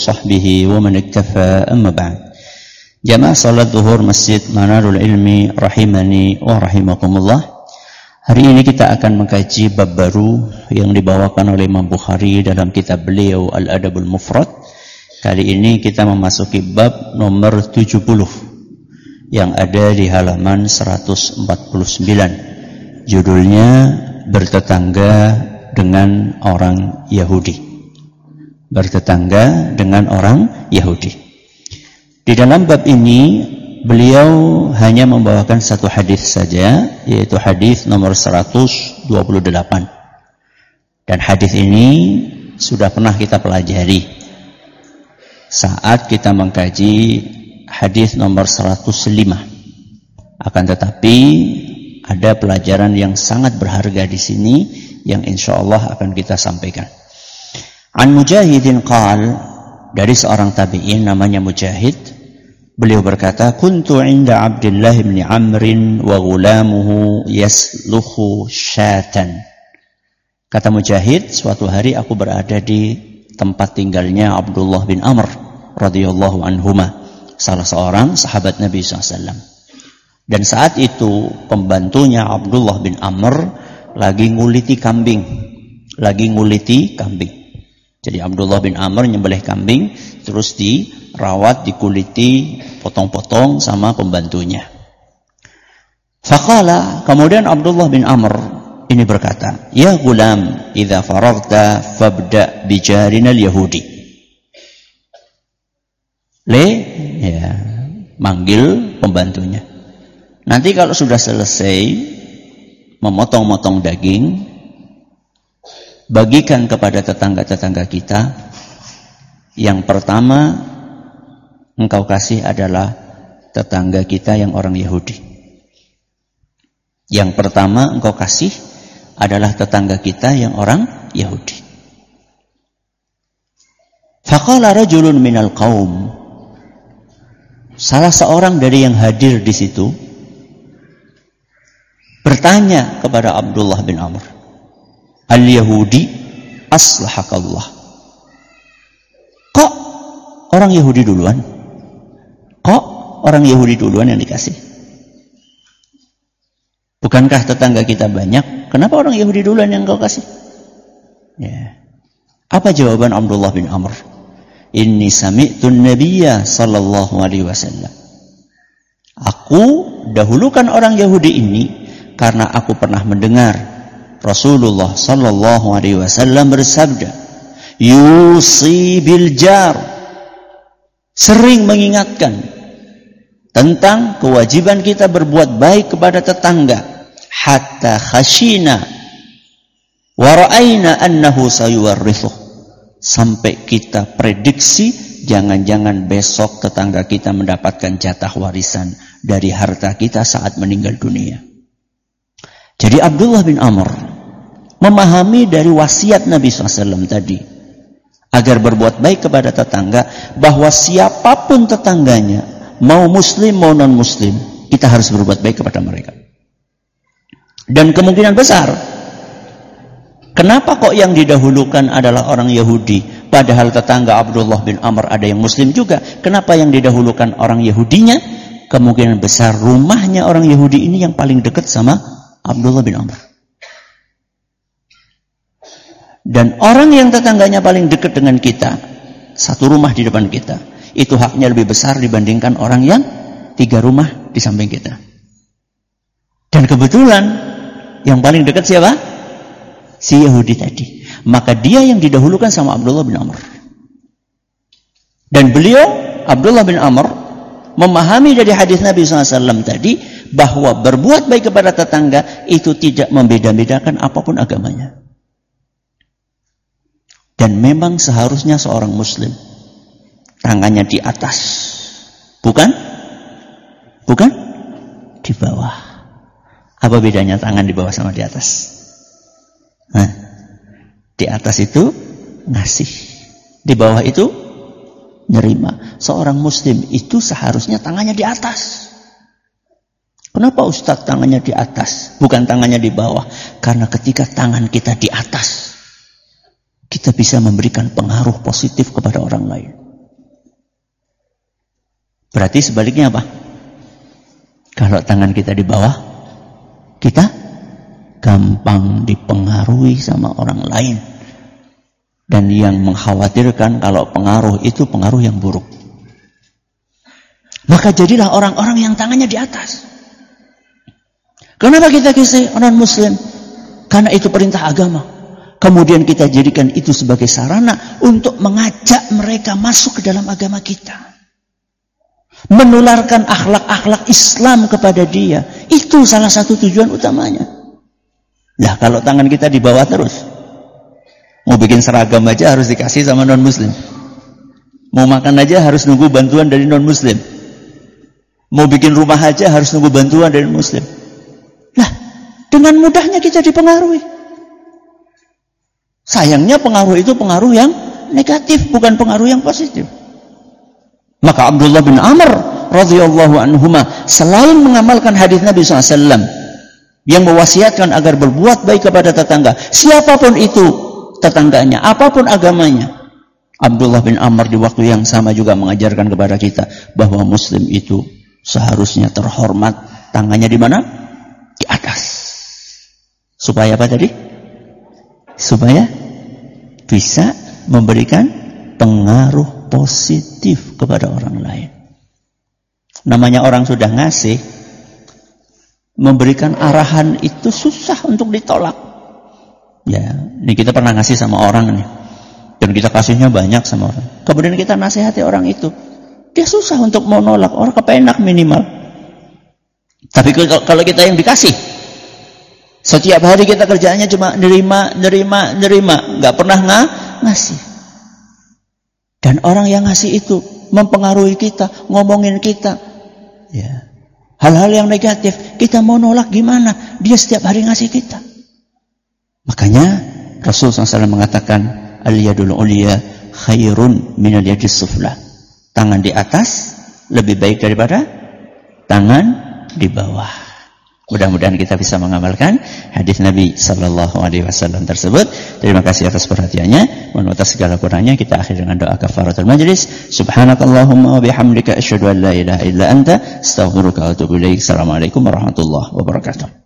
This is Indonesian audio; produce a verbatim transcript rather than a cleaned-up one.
sahbihi wa man iktafa amma ba'd. Jamaah salat zuhur Masjid Manarul Ilmi rahimani wa rahimakumullah. Hari ini kita akan mengkaji bab baru yang dibawakan oleh Imam Bukhari dalam kitab beliau Al-Adabul Mufrad. Kali ini kita memasuki bab nomor tujuh puluh yang ada di halaman seratus empat puluh sembilan. Judulnya bertetangga dengan orang Yahudi. Bertetangga dengan orang Yahudi. Di dalam bab ini beliau hanya membawakan satu hadis saja, yaitu hadis nomor seratus dua puluh delapan. Dan hadis ini sudah pernah kita pelajari saat kita mengkaji hadis nomor seratus lima. Akan tetapi ada pelajaran yang sangat berharga di sini yang insya Allah akan kita sampaikan. An Mujahidin qal, dari seorang tabi'in namanya Mujahid, beliau berkata, kuntu inda Abdullah bin Amrin wa gulamuhu yasluhu syatan. Kata Mujahid, suatu hari aku berada di tempat tinggalnya Abdullah bin Amr radhiyallahu anhuma, salah seorang sahabat Nabi shallallahu alaihi wasallam. Dan saat itu pembantunya Abdullah bin Amr lagi nguliti kambing, lagi nguliti kambing. Jadi Abdullah bin Amr nyembelih kambing, terus dirawat, dikuliti, potong-potong sama pembantunya. Faqala, kemudian Abdullah bin Amr ini berkata, ya gulam, idza faragta fabda bijarina al-yahudi. Le, ya, manggil pembantunya. Nanti kalau sudah selesai memotong-motong daging, bagikan kepada tetangga-tetangga kita. Yang pertama engkau kasih adalah tetangga kita yang orang Yahudi. Yang pertama engkau kasih adalah tetangga kita yang orang Yahudi. Faqala rajulun minal qaum, salah seorang dari yang hadir di situ bertanya kepada Abdullah bin Amr, al-Yahudi aslahakallah. Kok orang Yahudi duluan? Kok orang Yahudi duluan yang dikasih? Bukankah tetangga kita banyak? Kenapa orang Yahudi duluan yang kau kasih? Ya. Apa jawaban Abdullah bin Amr? Inni sami'tun nabiyya sallallahu alaihi wasallam. Aku dahulukan orang Yahudi ini karena aku pernah mendengar Rasulullah sallallahu alaihi wasallam bersabda, yusi bil jar, sering mengingatkan tentang kewajiban kita berbuat baik kepada tetangga, hatta khashina wa ra'ayna annahu sayuwarrithu, sampai kita prediksi jangan-jangan besok tetangga kita mendapatkan jatah warisan dari harta kita saat meninggal dunia. Jadi Abdullah bin Amr memahami dari wasiat Nabi shallallahu alaihi wasallam tadi agar berbuat baik kepada tetangga, bahwa siapapun tetangganya, mau muslim mau non muslim, kita harus berbuat baik kepada mereka. Dan kemungkinan besar, kenapa kok yang didahulukan adalah orang Yahudi, padahal tetangga Abdullah bin Amr ada yang muslim juga? Kenapa yang didahulukan orang Yahudinya? Kemungkinan besar rumahnya orang Yahudi ini yang paling dekat sama Abdullah bin Amr. Dan orang yang tetangganya paling dekat dengan kita, satu rumah di depan kita, itu haknya lebih besar dibandingkan orang yang tiga rumah di samping kita. Dan kebetulan yang paling dekat siapa? Si Yahudi tadi. Maka dia yang didahulukan sama Abdullah bin Amr. Dan beliau, Abdullah bin Amr, memahami dari hadis Nabi shallallahu alaihi wasallam tadi, bahwa berbuat baik kepada tetangga itu tidak membeda-bedakan apapun agamanya. Dan memang seharusnya seorang muslim tangannya di atas, bukan bukan di bawah. Apa bedanya tangan di bawah sama di atas? Nah, di atas itu ngasih, di bawah itu nerima. Seorang muslim itu seharusnya tangannya di atas. Kenapa Ustaz tangannya di atas, bukan tangannya di bawah? Karena ketika tangan kita di atas, kita bisa memberikan pengaruh positif kepada orang lain. Berarti sebaliknya apa? Kalau tangan kita di bawah, kita gampang dipengaruhi sama orang lain. Dan yang mengkhawatirkan kalau pengaruh itu pengaruh yang buruk. Maka jadilah orang-orang yang tangannya di atas. Kenapa kita kisah orang muslim? Karena itu perintah agama. Kemudian kita jadikan itu sebagai sarana untuk mengajak mereka masuk ke dalam agama kita. Menularkan akhlak-akhlak Islam kepada dia. Itu salah satu tujuan utamanya. Nah, kalau tangan kita di bawah terus. Mau bikin seragam aja harus dikasih sama non-muslim. Mau makan aja harus nunggu bantuan dari non-muslim. Mau bikin rumah aja harus nunggu bantuan dari non-muslim. Lah, dengan mudahnya kita dipengaruhi. Sayangnya pengaruh itu pengaruh yang negatif, bukan pengaruh yang positif. Maka Abdullah bin Amr radhiyallahu anhuma selain mengamalkan hadis Nabi shallallahu alaihi wasallam yang mewasiatkan agar berbuat baik kepada tetangga, siapapun itu tetangganya, apapun agamanya, Abdullah bin Amr di waktu yang sama juga mengajarkan kepada kita bahwa Muslim itu seharusnya terhormat, tangannya di mana? Di atas. Supaya apa tadi? Supaya bisa memberikan pengaruh positif kepada orang lain. Namanya orang sudah ngasih, memberikan arahan itu susah untuk ditolak. Ya, ini kita pernah ngasih sama orang nih, dan kita kasihnya banyak sama orang. Kemudian kita nasihati orang itu, dia susah untuk mau nolak, orang kepenak minimal. Tapi kalau kita yang dikasih, setiap hari kita kerjaannya cuma nerima, nerima, nerima, nggak pernah ng ngasih. Dan orang yang ngasih itu mempengaruhi kita, ngomongin kita, ya, hal-hal yang negatif. Kita mau nolak gimana? Dia setiap hari ngasih kita. Makanya Rasul shallallahu alaihi wasallam mengatakan, al-yadul ulya khairun minal yadis sufla. Tangan di atas lebih baik daripada tangan di bawah. Mudah-mudahan kita bisa mengamalkan hadis Nabi Sallallahu Alaihi Wasallam tersebut. Terima kasih atas perhatiannya. Mohon atas segala kurangnya kita akhiri dengan doa kafaratul majlis. Subhanakallahumma wa bihamdika asyhadu an la ilaha illa anta astaghfiruka wa atubu ilaik. Assalamualaikum warahmatullahi wabarakatuh.